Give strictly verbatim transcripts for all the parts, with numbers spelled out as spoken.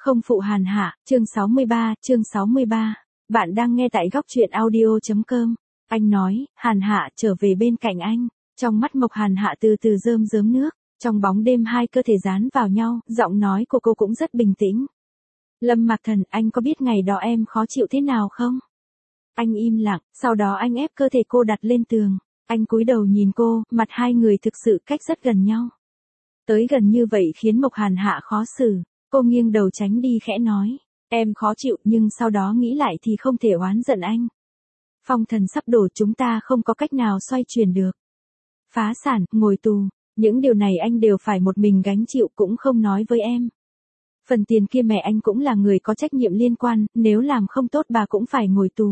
Không phụ Hàn Hạ, chương sáu mươi ba, chương sáu mươi ba. Bạn đang nghe tại góc truyện audio.com. Anh nói, Hàn Hạ trở về bên cạnh anh. Trong mắt Mộc Hàn Hạ từ từ rơm rớm nước. Trong bóng đêm hai cơ thể dán vào nhau, giọng nói của cô cũng rất bình tĩnh. Lâm Mạc Thần, anh có biết ngày đó em khó chịu thế nào không? Anh im lặng, sau đó anh ép cơ thể cô đặt lên tường. Anh cúi đầu nhìn cô, mặt hai người thực sự cách rất gần nhau. Tới gần như vậy khiến Mộc Hàn Hạ khó xử. Cô nghiêng đầu tránh đi khẽ nói. Em khó chịu nhưng sau đó nghĩ lại thì không thể oán giận anh. Phong thần sắp đổ, chúng ta không có cách nào xoay chuyển được. Phá sản, ngồi tù, những điều này anh đều phải một mình gánh chịu, cũng không nói với em. Phần tiền kia mẹ anh cũng là người có trách nhiệm liên quan, nếu làm không tốt bà cũng phải ngồi tù.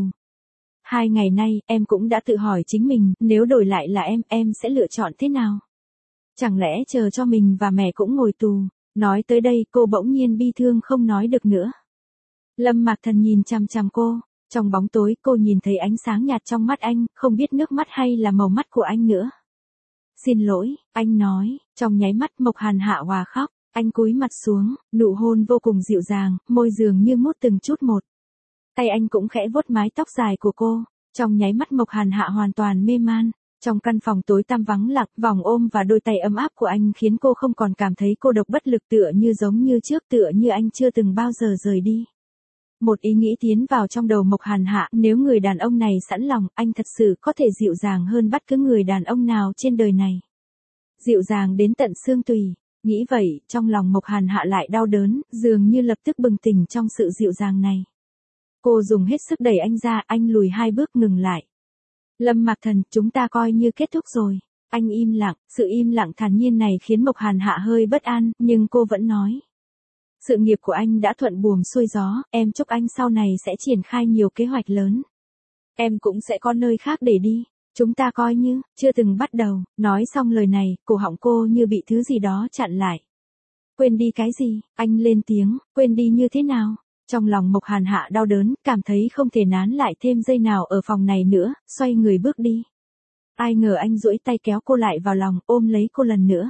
Hai ngày nay, em cũng đã tự hỏi chính mình, nếu đổi lại là em, em sẽ lựa chọn thế nào? Chẳng lẽ chờ cho mình và mẹ cũng ngồi tù? Nói tới đây, cô bỗng nhiên bi thương không nói được nữa. Lâm Mạc Thần nhìn chằm chằm cô, trong bóng tối cô nhìn thấy ánh sáng nhạt trong mắt anh, không biết nước mắt hay là màu mắt của anh nữa. Xin lỗi, anh nói, trong nháy mắt Mộc Hàn Hạ hòa khóc, anh cúi mặt xuống, nụ hôn vô cùng dịu dàng, môi dường như mút từng chút một. Tay anh cũng khẽ vuốt mái tóc dài của cô, trong nháy mắt Mộc Hàn Hạ hoàn toàn mê man. Trong căn phòng tối tăm vắng lặng, vòng ôm và đôi tay ấm áp của anh khiến cô không còn cảm thấy cô độc bất lực, tựa như giống như trước, tựa như anh chưa từng bao giờ rời đi. Một ý nghĩ tiến vào trong đầu Mộc Hàn Hạ, nếu người đàn ông này sẵn lòng, anh thật sự có thể dịu dàng hơn bất cứ người đàn ông nào trên đời này. Dịu dàng đến tận xương tùy. Nghĩ vậy, trong lòng Mộc Hàn Hạ lại đau đớn, dường như lập tức bừng tỉnh trong sự dịu dàng này. Cô dùng hết sức đẩy anh ra, anh lùi hai bước ngừng lại. Lâm Mạc Thần, chúng ta coi như kết thúc rồi. Anh im lặng, sự im lặng thản nhiên này khiến Mộc Hàn Hạ hơi bất an, nhưng cô vẫn nói. Sự nghiệp của anh đã thuận buồm xuôi gió, em chúc anh sau này sẽ triển khai nhiều kế hoạch lớn. Em cũng sẽ có nơi khác để đi, chúng ta coi như, chưa từng bắt đầu. Nói xong lời này, cổ họng cô như bị thứ gì đó chặn lại. Quên đi cái gì? Anh lên tiếng, quên đi như thế nào? Trong lòng Mộc Hàn Hạ đau đớn, cảm thấy không thể nán lại thêm giây nào ở phòng này nữa, xoay người bước đi. Ai ngờ anh duỗi tay kéo cô lại vào lòng, ôm lấy cô lần nữa.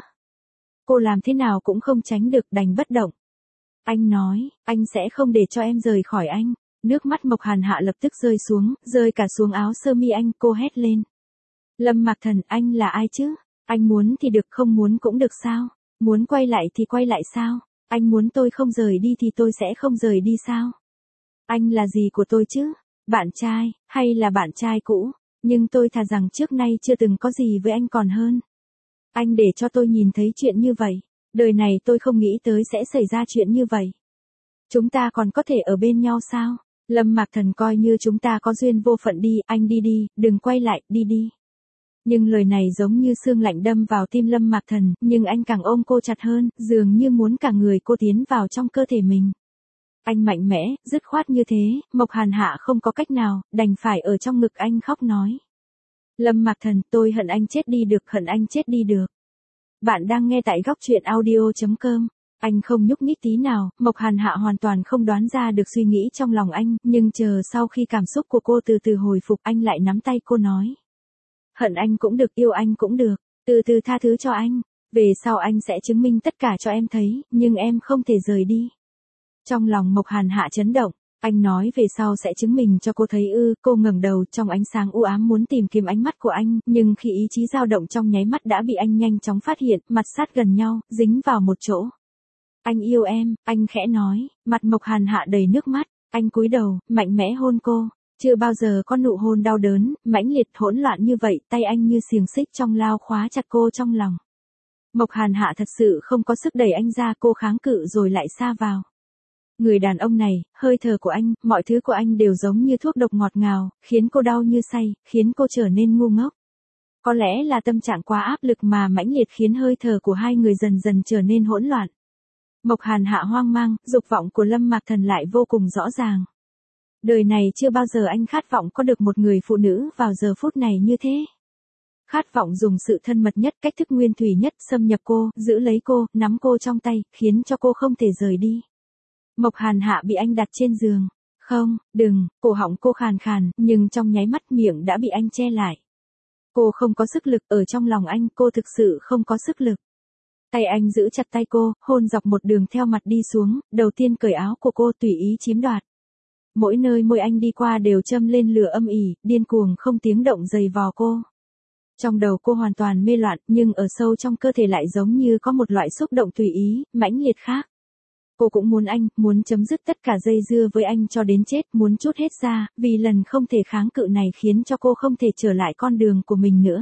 Cô làm thế nào cũng không tránh được, đành bất động. Anh nói, anh sẽ không để cho em rời khỏi anh. Nước mắt Mộc Hàn Hạ lập tức rơi xuống, rơi cả xuống áo sơ mi anh, cô hét lên. Lâm Mạc Thần, anh là ai chứ? Anh muốn thì được, không muốn cũng được sao? Muốn quay lại thì quay lại sao? Anh muốn tôi không rời đi thì tôi sẽ không rời đi sao? Anh là gì của tôi chứ? Bạn trai, hay là bạn trai cũ? Nhưng tôi thà rằng trước nay chưa từng có gì với anh còn hơn. Anh để cho tôi nhìn thấy chuyện như vậy. Đời này tôi không nghĩ tới sẽ xảy ra chuyện như vậy. Chúng ta còn có thể ở bên nhau sao? Lâm Mạc Thần, coi như chúng ta có duyên vô phận đi, anh đi đi, đừng quay lại, đi đi. Nhưng lời này giống như xương lạnh đâm vào tim Lâm Mạc Thần, nhưng anh càng ôm cô chặt hơn, dường như muốn cả người cô tiến vào trong cơ thể mình. Anh mạnh mẽ, dứt khoát như thế, Mộc Hàn Hạ không có cách nào, đành phải ở trong ngực anh khóc nói. Lâm Mạc Thần, tôi hận anh chết đi được, hận anh chết đi được. Bạn đang nghe tại góc truyện audio.com. Anh không nhúc nhích tí nào, Mộc Hàn Hạ hoàn toàn không đoán ra được suy nghĩ trong lòng anh, nhưng chờ sau khi cảm xúc của cô từ từ hồi phục, anh lại nắm tay cô nói. Hận anh cũng được, yêu anh cũng được, từ từ tha thứ cho anh, về sau anh sẽ chứng minh tất cả cho em thấy, nhưng em không thể rời đi. Trong lòng Mộc Hàn Hạ chấn động, anh nói về sau sẽ chứng minh cho cô thấy ư, cô ngẩng đầu trong ánh sáng u ám muốn tìm kiếm ánh mắt của anh, nhưng khi ý chí dao động trong nháy mắt đã bị anh nhanh chóng phát hiện, mặt sát gần nhau, dính vào một chỗ. Anh yêu em, anh khẽ nói, mặt Mộc Hàn Hạ đầy nước mắt, anh cúi đầu, mạnh mẽ hôn cô. Chưa bao giờ có nụ hôn đau đớn, mãnh liệt hỗn loạn như vậy, tay anh như xiềng xích trong lao khóa chặt cô trong lòng. Mộc Hàn Hạ thật sự không có sức đẩy anh ra, cô kháng cự rồi lại sa vào. Người đàn ông này, hơi thở của anh, mọi thứ của anh đều giống như thuốc độc ngọt ngào, khiến cô đau như say, khiến cô trở nên ngu ngốc. Có lẽ là tâm trạng quá áp lực mà mãnh liệt khiến hơi thở của hai người dần dần trở nên hỗn loạn. Mộc Hàn Hạ hoang mang, dục vọng của Lâm Mạc Thần lại vô cùng rõ ràng. Đời này chưa bao giờ anh khát vọng có được một người phụ nữ vào giờ phút này như thế. Khát vọng dùng sự thân mật nhất, cách thức nguyên thủy nhất, xâm nhập cô, giữ lấy cô, nắm cô trong tay, khiến cho cô không thể rời đi. Mộc Hàn Hạ bị anh đặt trên giường. Không, đừng, cổ họng cô khàn khàn, nhưng trong nháy mắt miệng đã bị anh che lại. Cô không có sức lực, ở trong lòng anh, cô thực sự không có sức lực. Tay anh giữ chặt tay cô, hôn dọc một đường theo mặt đi xuống, đầu tiên cởi áo của cô tùy ý chiếm đoạt. Mỗi nơi môi anh đi qua đều châm lên lửa âm ỉ, điên cuồng không tiếng động giày vò cô. Trong đầu cô hoàn toàn mê loạn, nhưng ở sâu trong cơ thể lại giống như có một loại xúc động tùy ý, mãnh liệt khác. Cô cũng muốn anh, muốn chấm dứt tất cả dây dưa với anh cho đến chết, muốn trút hết ra, vì lần không thể kháng cự này khiến cho cô không thể trở lại con đường của mình nữa.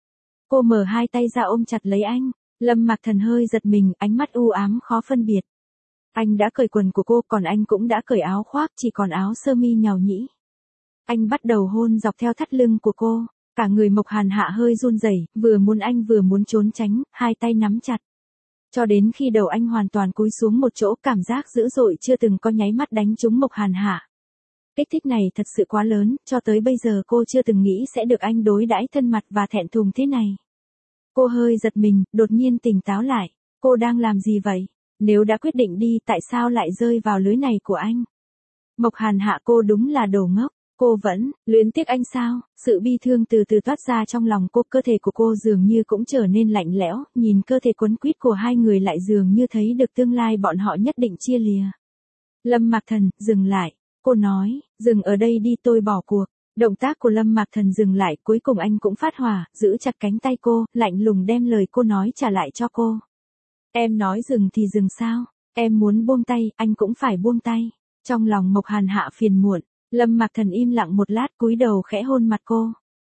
Cô mở hai tay ra ôm chặt lấy anh, Lâm Mạc Thần hơi giật mình, ánh mắt u ám khó phân biệt. Anh đã cởi quần của cô, còn anh cũng đã cởi áo khoác, chỉ còn áo sơ mi nhàu nhĩ. Anh bắt đầu hôn dọc theo thắt lưng của cô, cả người Mộc Hàn Hạ hơi run rẩy, vừa muốn anh vừa muốn trốn tránh, hai tay nắm chặt. Cho đến khi đầu anh hoàn toàn cúi xuống một chỗ, cảm giác dữ dội chưa từng có nháy mắt đánh trúng Mộc Hàn Hạ. Kích thích này thật sự quá lớn, cho tới bây giờ cô chưa từng nghĩ sẽ được anh đối đãi thân mật và thẹn thùng thế này. Cô hơi giật mình, đột nhiên tỉnh táo lại, cô đang làm gì vậy? Nếu đã quyết định đi, tại sao lại rơi vào lưới này của anh? Mộc Hàn Hạ, cô đúng là đồ ngốc. Cô vẫn luyến tiếc anh sao? Sự bi thương từ từ toát ra trong lòng cô, cơ thể của cô dường như cũng trở nên lạnh lẽo, nhìn cơ thể quấn quýt của hai người lại dường như thấy được tương lai bọn họ nhất định chia lìa. Lâm Mạc Thần, dừng lại. Cô nói, dừng ở đây đi, tôi bỏ cuộc. Động tác của Lâm Mạc Thần dừng lại, cuối cùng anh cũng phát hỏa, giữ chặt cánh tay cô, lạnh lùng đem lời cô nói trả lại cho cô. Em nói dừng thì dừng sao? Em muốn buông tay, anh cũng phải buông tay. Trong lòng Mộc Hàn Hạ phiền muộn. Lâm Mạc Thần im lặng một lát, cúi đầu khẽ hôn mặt cô.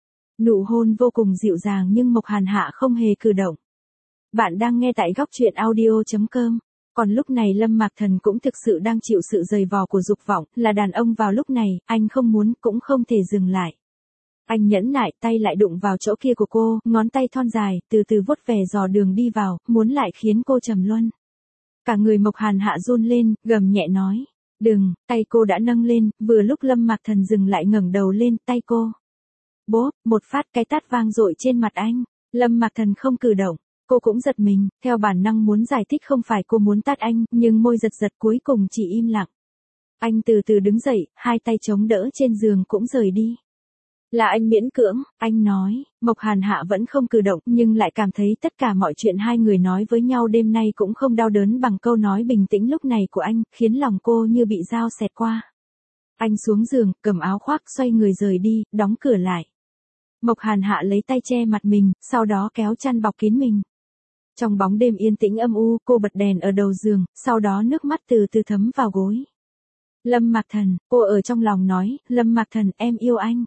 Nụ hôn vô cùng dịu dàng nhưng Mộc Hàn Hạ không hề cử động. Bạn đang nghe tại góc truyện audio chấm com. Còn lúc này Lâm Mạc Thần cũng thực sự đang chịu sự giày vò của dục vọng, là đàn ông vào lúc này, anh không muốn cũng không thể dừng lại. Anh nhẫn nại, tay lại đụng vào chỗ kia của cô, ngón tay thon dài, từ từ vuốt về dò đường đi vào, muốn lại khiến cô trầm luân. Cả người Mộc Hàn Hạ run lên, gầm nhẹ nói. Đừng, tay cô đã nâng lên, vừa lúc Lâm Mạc Thần dừng lại ngẩng đầu lên, tay cô. Bốp, một phát cái tát vang dội trên mặt anh. Lâm Mạc Thần không cử động, cô cũng giật mình, theo bản năng muốn giải thích không phải cô muốn tát anh, nhưng môi giật giật cuối cùng chỉ im lặng. Anh từ từ đứng dậy, hai tay chống đỡ trên giường cũng rời đi. Là anh miễn cưỡng, anh nói. Mộc Hàn Hạ vẫn không cử động, nhưng lại cảm thấy tất cả mọi chuyện hai người nói với nhau đêm nay cũng không đau đớn bằng câu nói bình tĩnh lúc này của anh, khiến lòng cô như bị dao xẹt qua. Anh xuống giường, cầm áo khoác, xoay người rời đi, đóng cửa lại. Mộc Hàn Hạ lấy tay che mặt mình, sau đó kéo chăn bọc kín mình. Trong bóng đêm yên tĩnh âm u, cô bật đèn ở đầu giường, sau đó nước mắt từ từ thấm vào gối. Lâm Mạc Thần, cô ở trong lòng nói, Lâm Mạc Thần, em yêu anh.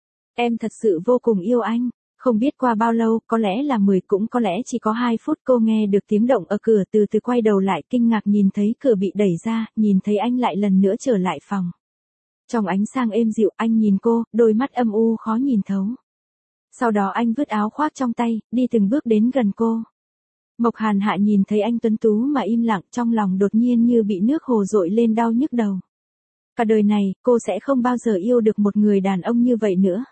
Em thật sự vô cùng yêu anh. Không biết qua bao lâu, có lẽ là mười, cũng có lẽ chỉ có hai phút, cô nghe được tiếng động ở cửa, từ từ quay đầu lại, kinh ngạc nhìn thấy cửa bị đẩy ra, nhìn thấy anh lại lần nữa trở lại phòng. Trong ánh sáng êm dịu, anh nhìn cô, đôi mắt âm u khó nhìn thấu. Sau đó anh vứt áo khoác trong tay, đi từng bước đến gần cô. Mộc Hàn Hạ nhìn thấy anh tuấn tú mà im lặng, trong lòng đột nhiên như bị nước hồ dội lên, đau nhức đầu. Cả đời này, cô sẽ không bao giờ yêu được một người đàn ông như vậy nữa.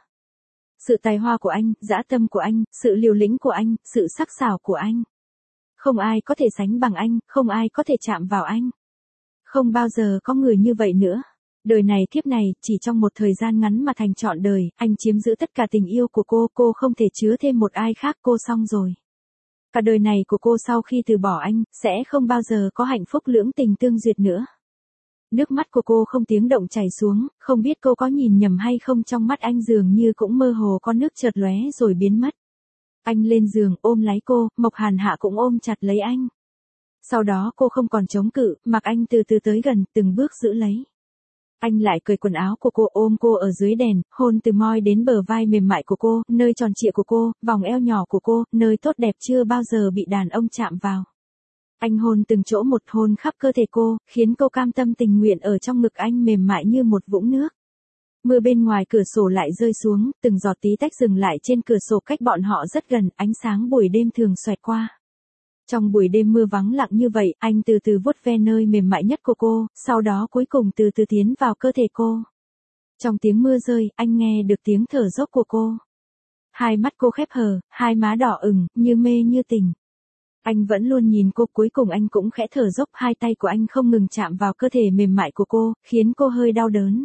Sự tài hoa của anh, dã tâm của anh, sự liều lĩnh của anh, sự sắc sảo của anh. Không ai có thể sánh bằng anh, không ai có thể chạm vào anh. Không bao giờ có người như vậy nữa. Đời này kiếp này, chỉ trong một thời gian ngắn mà thành trọn đời, anh chiếm giữ tất cả tình yêu của cô, cô không thể chứa thêm một ai khác, cô xong rồi. Cả đời này của cô sau khi từ bỏ anh, sẽ không bao giờ có hạnh phúc lưỡng tình tương duyệt nữa. Nước mắt của cô không tiếng động chảy xuống, không biết cô có nhìn nhầm hay không, trong mắt anh dường như cũng mơ hồ có nước chợt lóe rồi biến mất. Anh lên giường ôm lấy cô, Mộc Hàn Hạ cũng ôm chặt lấy anh. Sau đó cô không còn chống cự, mặc anh từ từ tới gần, từng bước giữ lấy. Anh lại cởi quần áo của cô, ôm cô ở dưới đèn, hôn từ môi đến bờ vai mềm mại của cô, nơi tròn trịa của cô, vòng eo nhỏ của cô, nơi tốt đẹp chưa bao giờ bị đàn ông chạm vào. Anh hôn từng chỗ một, hôn khắp cơ thể cô, khiến cô cam tâm tình nguyện ở trong ngực anh mềm mại như một vũng nước. Mưa bên ngoài cửa sổ lại rơi xuống, từng giọt tí tách dừng lại trên cửa sổ cách bọn họ rất gần, ánh sáng buổi đêm thường xoẹt qua. Trong buổi đêm mưa vắng lặng như vậy, anh từ từ vuốt ve nơi mềm mại nhất của cô, sau đó cuối cùng từ từ tiến vào cơ thể cô. Trong tiếng mưa rơi, anh nghe được tiếng thở dốc của cô. Hai mắt cô khép hờ, hai má đỏ ửng, như mê như tỉnh. Anh vẫn luôn nhìn cô, cuối cùng anh cũng khẽ thở dốc, hai tay của anh không ngừng chạm vào cơ thể mềm mại của cô, khiến cô hơi đau đớn.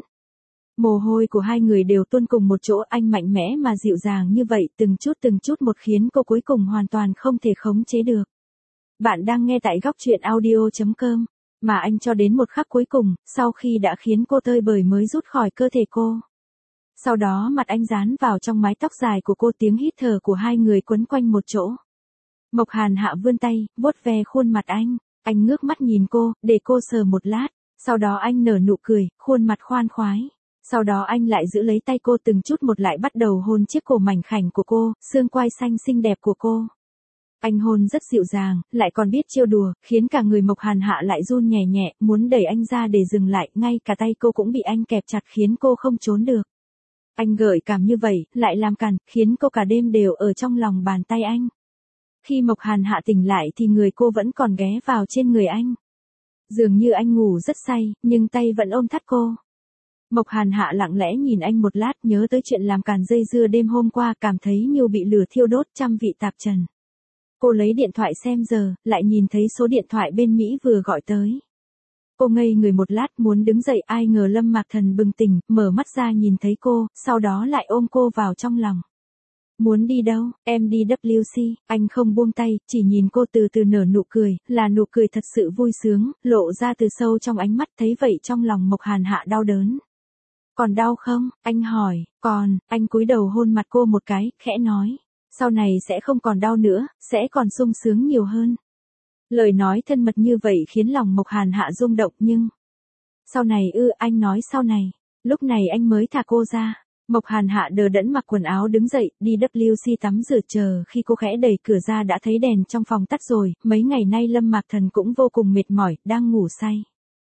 Mồ hôi của hai người đều tuôn cùng một chỗ, anh mạnh mẽ mà dịu dàng như vậy, từng chút từng chút một khiến cô cuối cùng hoàn toàn không thể khống chế được. Bạn đang nghe tại góc chuyện audio chấm com. Mà anh cho đến một khắc cuối cùng, sau khi đã khiến cô tơi bời mới rút khỏi cơ thể cô. Sau đó mặt anh dán vào trong mái tóc dài của cô, tiếng hít thở của hai người quấn quanh một chỗ. Mộc Hàn Hạ vươn tay, vuốt ve khuôn mặt anh. Anh ngước mắt nhìn cô, để cô sờ một lát. Sau đó anh nở nụ cười, khuôn mặt khoan khoái. Sau đó anh lại giữ lấy tay cô từng chút một, lại bắt đầu hôn chiếc cổ mảnh khảnh của cô, xương quai xanh xinh đẹp của cô. Anh hôn rất dịu dàng, lại còn biết trêu đùa, khiến cả người Mộc Hàn Hạ lại run nhẹ nhẹ, muốn đẩy anh ra để dừng lại, ngay cả tay cô cũng bị anh kẹp chặt khiến cô không trốn được. Anh gợi cảm như vậy, lại làm càn, khiến cô cả đêm đều ở trong lòng bàn tay anh. Khi Mộc Hàn Hạ tỉnh lại thì người cô vẫn còn ghé vào trên người anh. Dường như anh ngủ rất say, nhưng tay vẫn ôm thắt cô. Mộc Hàn Hạ lặng lẽ nhìn anh một lát, nhớ tới chuyện làm càn dây dưa đêm hôm qua, cảm thấy như bị lửa thiêu đốt trăm vị tạp trần. Cô lấy điện thoại xem giờ, lại nhìn thấy số điện thoại bên Mỹ vừa gọi tới. Cô ngây người một lát muốn đứng dậy, ai ngờ Lâm Mạc Thần bừng tỉnh, mở mắt ra nhìn thấy cô, sau đó lại ôm cô vào trong lòng. Muốn đi đâu? Em đi W C, anh không buông tay, chỉ nhìn cô từ từ nở nụ cười, là nụ cười thật sự vui sướng, lộ ra từ sâu trong ánh mắt, thấy vậy trong lòng Mộc Hàn Hạ đau đớn. Còn đau không? Anh hỏi, còn, anh cúi đầu hôn mặt cô một cái, khẽ nói. Sau này sẽ không còn đau nữa, sẽ còn sung sướng nhiều hơn. Lời nói thân mật như vậy khiến lòng Mộc Hàn Hạ rung động, nhưng... Sau này ư, anh nói sau này. Lúc này anh mới thả cô ra. Mộc Hàn Hạ đờ đẫn mặc quần áo đứng dậy, đi W C tắm rửa, chờ khi cô khẽ đẩy cửa ra đã thấy đèn trong phòng tắt rồi, mấy ngày nay Lâm Mạc Thần cũng vô cùng mệt mỏi, đang ngủ say.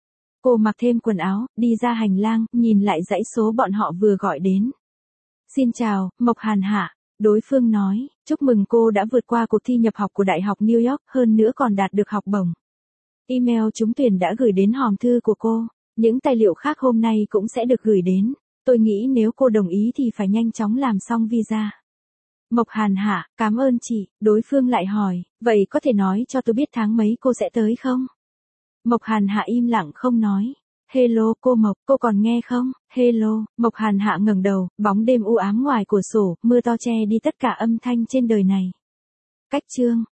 Cô mặc thêm quần áo, đi ra hành lang, nhìn lại dãy số bọn họ vừa gọi đến. Xin chào, Mộc Hàn Hạ. Đối phương nói, chúc mừng cô đã vượt qua cuộc thi nhập học của Đại học New York, hơn nữa còn đạt được học bổng. Email trúng tuyển đã gửi đến hòm thư của cô. Những tài liệu khác hôm nay cũng sẽ được gửi đến. Tôi nghĩ nếu cô đồng ý thì phải nhanh chóng làm xong visa. Mộc Hàn Hạ, cảm ơn chị. Đối phương lại hỏi, vậy có thể nói cho tôi biết tháng mấy cô sẽ tới không? Mộc Hàn Hạ im lặng không nói. Hello cô Mộc, cô còn nghe không? Hello, Mộc Hàn Hạ ngẩng đầu, bóng đêm u ám ngoài cửa sổ, mưa to che đi tất cả âm thanh trên đời này. Cách chương